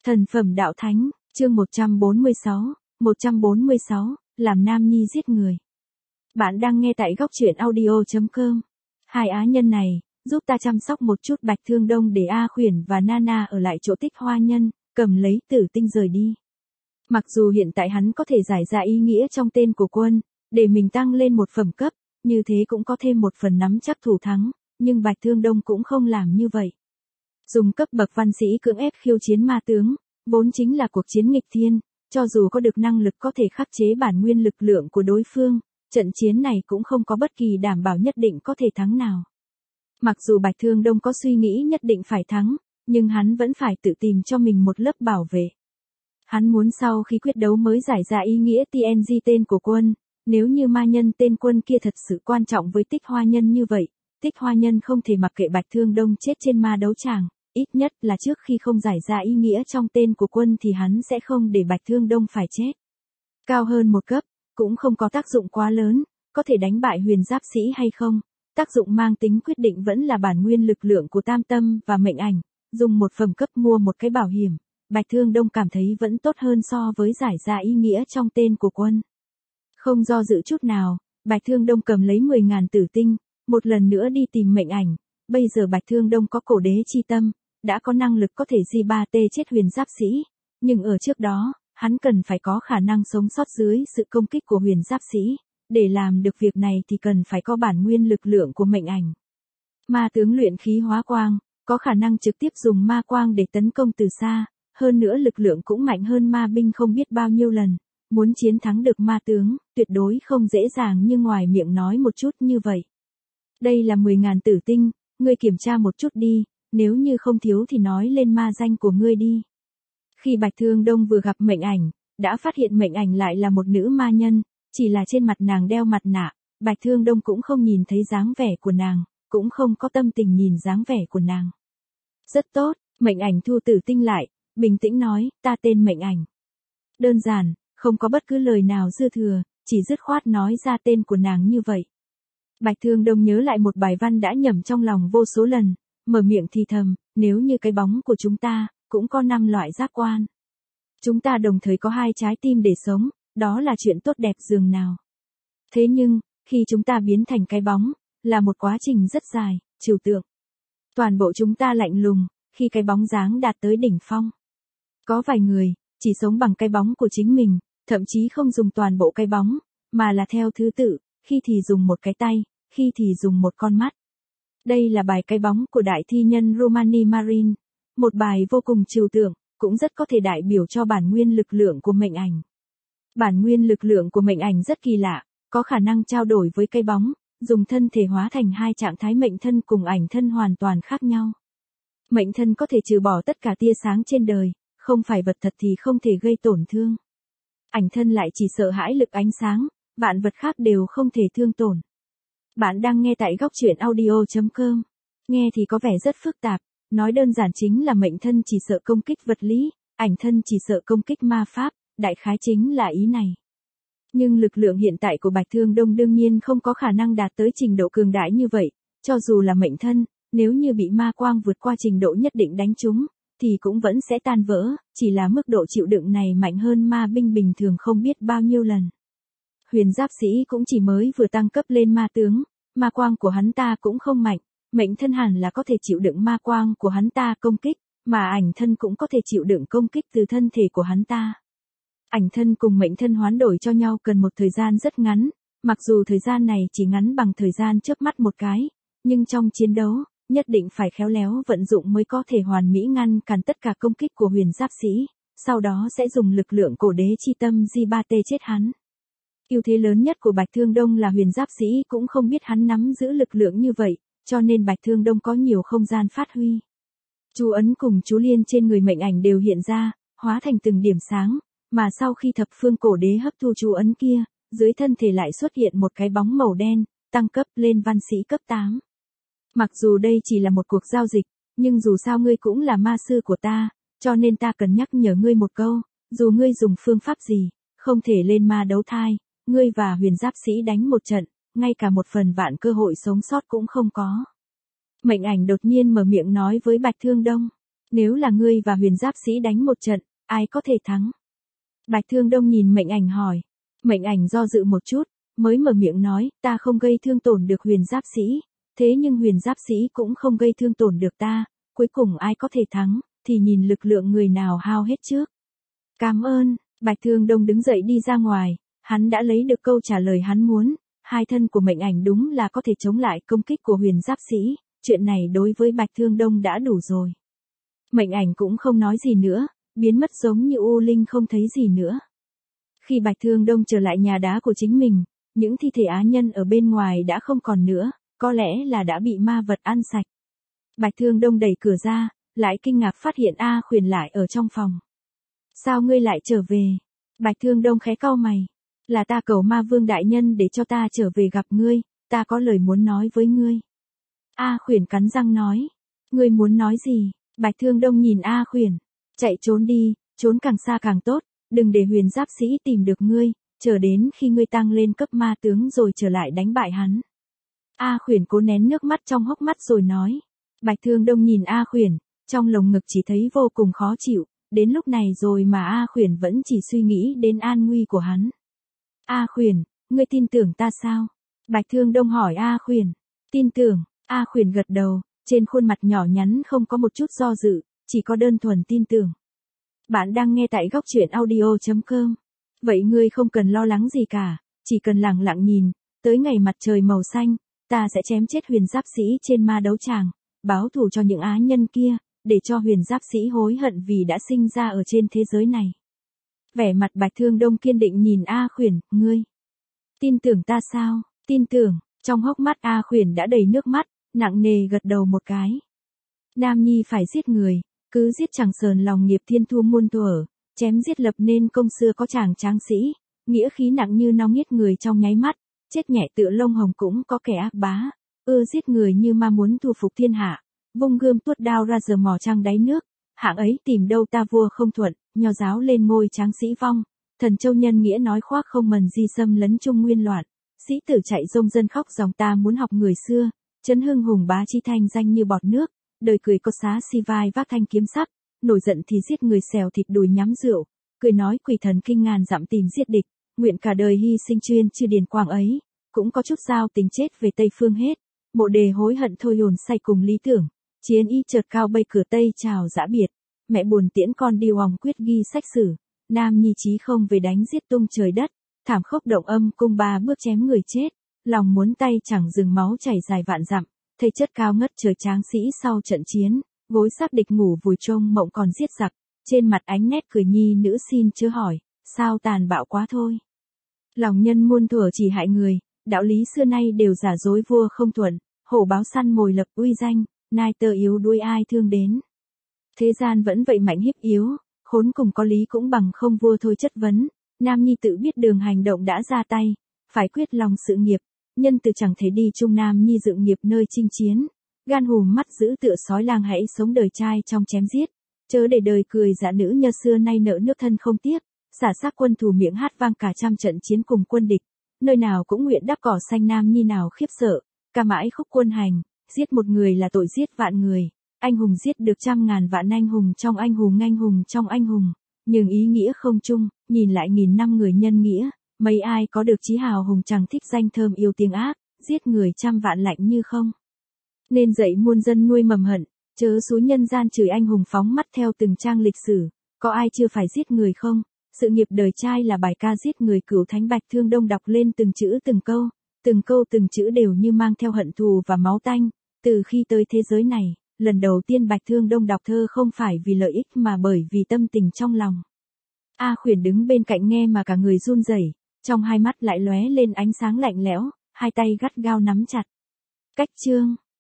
Thần phẩm đạo thánh, chương 146, làm nam nhi giết người. Bạn đang nghe tại góc truyện audio.com. Hai á nhân này, giúp ta chăm sóc một chút Bạch Thương Đông để A Khuyển và Nana ở lại chỗ Tích Hoa Nhân, cầm lấy Tử Tinh rời đi. Mặc dù hiện tại hắn có thể giải ra ý nghĩa trong tên của quân, để mình tăng lên một phẩm cấp, như thế cũng có thêm một phần nắm chắc thủ thắng, nhưng Bạch Thương Đông cũng không làm như vậy. Dùng cấp bậc văn sĩ cưỡng ép khiêu chiến ma tướng, vốn chính là cuộc chiến nghịch thiên, cho dù có được năng lực có thể khắc chế bản nguyên lực lượng của đối phương, trận chiến này cũng không có bất kỳ đảm bảo nhất định có thể thắng nào. Mặc dù Bạch Thương Đông có suy nghĩ nhất định phải thắng, nhưng hắn vẫn phải tự tìm cho mình một lớp bảo vệ. Hắn muốn sau khi quyết đấu mới giải ra ý nghĩa TNG tên của quân, nếu như ma nhân tên quân kia thật sự quan trọng với Tích Hoa Nhân như vậy, Tích Hoa Nhân không thể mặc kệ Bạch Thương Đông chết trên ma đấu tràng, ít nhất là trước khi không giải ra ý nghĩa trong tên của quân thì hắn sẽ không để Bạch Thương Đông phải chết. Cao hơn một cấp, cũng không có tác dụng quá lớn, có thể đánh bại huyền giáp sĩ hay không, tác dụng mang tính quyết định vẫn là bản nguyên lực lượng của tam tâm và mệnh ảnh, dùng một phẩm cấp mua một cái bảo hiểm, Bạch Thương Đông cảm thấy vẫn tốt hơn so với giải ra ý nghĩa trong tên của quân. Không do dự chút nào, Bạch Thương Đông cầm lấy 10.000 tử tinh, một lần nữa đi tìm mệnh ảnh, bây giờ Bạch Thương Đông có cổ đế chi tâm, đã có năng lực có thể G3T chết huyền giáp sĩ, nhưng ở trước đó, hắn cần phải có khả năng sống sót dưới sự công kích của huyền giáp sĩ, để làm được việc này thì cần phải có bản nguyên lực lượng của mệnh ảnh. Ma tướng luyện khí hóa quang, có khả năng trực tiếp dùng ma quang để tấn công từ xa, hơn nữa lực lượng cũng mạnh hơn ma binh không biết bao nhiêu lần, muốn chiến thắng được ma tướng, tuyệt đối không dễ dàng như ngoài miệng nói một chút như vậy. Đây là 10.000 tử tinh, ngươi kiểm tra một chút đi, nếu như không thiếu thì nói lên ma danh của ngươi đi. Khi Bạch Thương Đông vừa gặp mệnh ảnh, đã phát hiện mệnh ảnh lại là một nữ ma nhân, chỉ là trên mặt nàng đeo mặt nạ, Bạch Thương Đông cũng không nhìn thấy dáng vẻ của nàng, cũng không có tâm tình nhìn dáng vẻ của nàng. Rất tốt, mệnh ảnh thu tử tinh lại, bình tĩnh nói, ta tên mệnh ảnh. Đơn giản, không có bất cứ lời nào dư thừa, chỉ dứt khoát nói ra tên của nàng như vậy. Bạch Thương Đông nhớ lại một bài văn đã nhẩm trong lòng vô số lần, mở miệng thì thầm, nếu như cái bóng của chúng ta, cũng có 5 loại giác quan. Chúng ta đồng thời có 2 trái tim để sống, đó là chuyện tốt đẹp dường nào. Thế nhưng, khi chúng ta biến thành cái bóng, là một quá trình rất dài, trừu tượng. Toàn bộ chúng ta lạnh lùng, khi cái bóng dáng đạt tới đỉnh phong. Có vài người, chỉ sống bằng cái bóng của chính mình, thậm chí không dùng toàn bộ cái bóng, mà là theo thứ tự, khi thì dùng một cái tay, khi thì dùng một con mắt. Đây là bài cái bóng của đại thi nhân Romani Marin, một bài vô cùng trừu tượng, cũng rất có thể đại biểu cho bản nguyên lực lượng của mệnh ảnh. Bản nguyên lực lượng của mệnh ảnh rất kỳ lạ, có khả năng trao đổi với cái bóng, dùng thân thể hóa thành 2 trạng thái mệnh thân cùng ảnh thân hoàn toàn khác nhau. Mệnh thân có thể trừ bỏ tất cả tia sáng trên đời, không phải vật thật thì không thể gây tổn thương. Ảnh thân lại chỉ sợ hãi lực ánh sáng, vạn vật khác đều không thể thương tổn. Bạn đang nghe tại góc truyện audio.com. Nghe thì có vẻ rất phức tạp, nói đơn giản chính là mệnh thân chỉ sợ công kích vật lý, ảnh thân chỉ sợ công kích ma pháp, đại khái chính là ý này. Nhưng lực lượng hiện tại của Bạch Thương Đông đương nhiên không có khả năng đạt tới trình độ cường đại như vậy, cho dù là mệnh thân, nếu như bị ma quang vượt qua trình độ nhất định đánh trúng, thì cũng vẫn sẽ tan vỡ, chỉ là mức độ chịu đựng này mạnh hơn ma binh bình thường không biết bao nhiêu lần. Huyền giáp sĩ cũng chỉ mới vừa tăng cấp lên ma tướng, ma quang của hắn ta cũng không mạnh, mệnh thân hẳn là có thể chịu đựng ma quang của hắn ta công kích, mà ảnh thân cũng có thể chịu đựng công kích từ thân thể của hắn ta. Ảnh thân cùng mệnh thân hoán đổi cho nhau cần một thời gian rất ngắn, mặc dù thời gian này chỉ ngắn bằng thời gian chớp mắt một cái, nhưng trong chiến đấu, nhất định phải khéo léo vận dụng mới có thể hoàn mỹ ngăn cản tất cả công kích của huyền giáp sĩ, sau đó sẽ dùng lực lượng cổ đế chi tâm G3T chết hắn. Ưu thế lớn nhất của Bạch Thương Đông là huyền giáp sĩ cũng không biết hắn nắm giữ lực lượng như vậy, cho nên Bạch Thương Đông có nhiều không gian phát huy. Chú ấn cùng chú liên trên người mệnh ảnh đều hiện ra, hóa thành từng điểm sáng, mà sau khi thập phương cổ đế hấp thu chú ấn kia, dưới thân thể lại xuất hiện một cái bóng màu đen, tăng cấp lên văn sĩ cấp 8. Mặc dù đây chỉ là một cuộc giao dịch, nhưng dù sao ngươi cũng là ma sư của ta, cho nên ta cần nhắc nhở ngươi một câu, dù ngươi dùng phương pháp gì, không thể lên ma đấu thai, ngươi và huyền giáp sĩ đánh một trận, ngay cả một phần vạn cơ hội sống sót cũng không có. Mệnh ảnh đột nhiên mở miệng nói với Bạch Thương Đông. Nếu là ngươi và huyền giáp sĩ đánh một trận, ai có thể thắng? Bạch Thương Đông nhìn mệnh ảnh hỏi. Mệnh ảnh do dự một chút, mới mở miệng nói, ta không gây thương tổn được huyền giáp sĩ, thế nhưng huyền giáp sĩ cũng không gây thương tổn được ta, cuối cùng ai có thể thắng, thì nhìn lực lượng người nào hao hết trước. Cảm ơn, Bạch Thương Đông đứng dậy đi ra ngoài, hắn đã lấy được câu trả lời hắn muốn, hai thân của mệnh ảnh đúng là có thể chống lại công kích của huyền giáp sĩ, chuyện này đối với Bạch Thương Đông đã đủ rồi. Mệnh ảnh cũng không nói gì nữa, biến mất giống như u linh không thấy gì nữa. Khi Bạch Thương Đông trở lại nhà đá của chính mình, những thi thể á nhân ở bên ngoài đã không còn nữa, có lẽ là đã bị ma vật ăn sạch. Bạch Thương Đông đẩy cửa ra, lại kinh ngạc phát hiện A Khuyển lại ở trong phòng. Sao ngươi lại trở về? Bạch Thương Đông khẽ cau mày. Là ta cầu ma vương đại nhân để cho ta trở về gặp ngươi, ta có lời muốn nói với ngươi. A Khuyển cắn răng nói. Ngươi muốn nói gì? Bạch Thương Đông nhìn A Khuyển. Chạy trốn đi, trốn càng xa càng tốt, đừng để huyền giáp sĩ tìm được ngươi, chờ đến khi ngươi tăng lên cấp ma tướng rồi trở lại đánh bại hắn. A Khuyển cố nén nước mắt trong hốc mắt rồi nói. Bạch Thương Đông nhìn A Khuyển, trong lồng ngực chỉ thấy vô cùng khó chịu, đến lúc này rồi mà A Khuyển vẫn chỉ suy nghĩ đến an nguy của hắn. A Khuyển, ngươi tin tưởng ta sao? Bạch Thương Đông hỏi A Khuyển. Tin tưởng, A Khuyển gật đầu, trên khuôn mặt nhỏ nhắn không có một chút do dự, chỉ có đơn thuần tin tưởng. Bạn đang nghe tại góc truyện audio.com. Vậy ngươi không cần lo lắng gì cả, chỉ cần lặng lặng nhìn, tới ngày mặt trời màu xanh, ta sẽ chém chết huyền giáp sĩ trên ma đấu tràng, báo thù cho những á nhân kia, để cho huyền giáp sĩ hối hận vì đã sinh ra ở trên thế giới này. Vẻ mặt Bạch Thương Đông kiên định nhìn A Khuyển, ngươi tin tưởng ta sao? Tin tưởng, trong hốc mắt A Khuyển đã đầy nước mắt, nặng nề gật đầu một cái. Nam nhi phải giết người, cứ giết chẳng sờn lòng nghiệp thiên thu muôn thuở, chém giết lập nên công xưa có chàng tráng sĩ, nghĩa khí nặng như nong giết người trong nháy mắt, chết nhẹ tựa lông hồng cũng có kẻ ác bá, ưa giết người như ma muốn thu phục thiên hạ, vung gươm tuốt đao ra giờ mò trăng đáy nước, hạng ấy tìm đâu ta vua không thuận, nho giáo lên ngôi tráng sĩ vong, thần châu nhân nghĩa nói khoác không mần di xâm lấn trung nguyên loạn, sĩ tử chạy rông dân khóc dòng ta muốn học người xưa, chấn hưng hùng bá chi thanh danh như bọt nước, đời cười có xá si vai vác thanh kiếm sắt, nổi giận thì giết người xèo thịt đùi nhắm rượu, cười nói quỷ thần kinh ngàn dặm tìm giết địch, nguyện cả đời hy sinh chuyên chư điền quang ấy, cũng có chút giao tình chết về Tây Phương hết, mộ đề hối hận thôi hồn say cùng lý tưởng, chiến y chợt cao bay cửa Tây chào dã biệt, mẹ buồn tiễn con đi hoàng quyết ghi sách sử, nam nhi chí không về đánh giết tung trời đất, thảm khốc động âm cung ba bước chém người chết, lòng muốn tay chẳng dừng máu chảy dài vạn dặm, thây chất cao ngất trời tráng sĩ sau trận chiến, gối sắp địch ngủ vùi trông mộng còn giết giặc, trên mặt ánh nét cười nhi nữ xin chớ hỏi, sao tàn bạo quá thôi. Lòng nhân muôn thuở chỉ hại người, đạo lý xưa nay đều giả dối vua không thuận, hổ báo săn mồi lập uy danh, nai tơ yếu đuôi ai thương đến. Thế gian vẫn vậy mạnh hiếp yếu, khốn cùng có lý cũng bằng không vua thôi chất vấn, nam nhi tự biết đường hành động đã ra tay, phải quyết lòng sự nghiệp, nhân từ chẳng thể đi chung nam nhi dựng nghiệp nơi chinh chiến, gan hùm mắt giữ tựa sói lang hãy sống đời trai trong chém giết, chớ để đời cười dã nữ nhơ xưa nay nợ nước thân không tiếc, xả xác quân thù miệng hát vang cả trăm trận chiến cùng quân địch, nơi nào cũng nguyện đắp cỏ xanh nam nhi nào khiếp sợ, ca mãi khúc quân hành, giết một người là tội giết vạn người, anh hùng giết được trăm ngàn vạn anh hùng trong anh hùng, nhưng ý nghĩa không chung, nhìn lại nghìn năm người nhân nghĩa, mấy ai có được chí hào hùng chẳng thích danh thơm yêu tiếng ác, giết người trăm vạn lạnh như không. Nên dạy muôn dân nuôi mầm hận, chớ xúi nhân gian chửi anh hùng phóng mắt theo từng trang lịch sử, có ai chưa phải giết người không? Sự nghiệp đời trai là bài ca giết người cửu thánh Bạch Thương Đông đọc lên từng chữ từng chữ đều như mang theo hận thù và máu tanh, từ khi tới thế giới này, lần đầu tiên Bạch Thương Đông đọc thơ không phải vì lợi ích mà bởi vì tâm tình trong lòng. A Khuyển đứng bên cạnh nghe mà cả người run rẩy, trong hai mắt lại lóe lên ánh sáng lạnh lẽo, hai tay gắt gao nắm chặt. Cách chương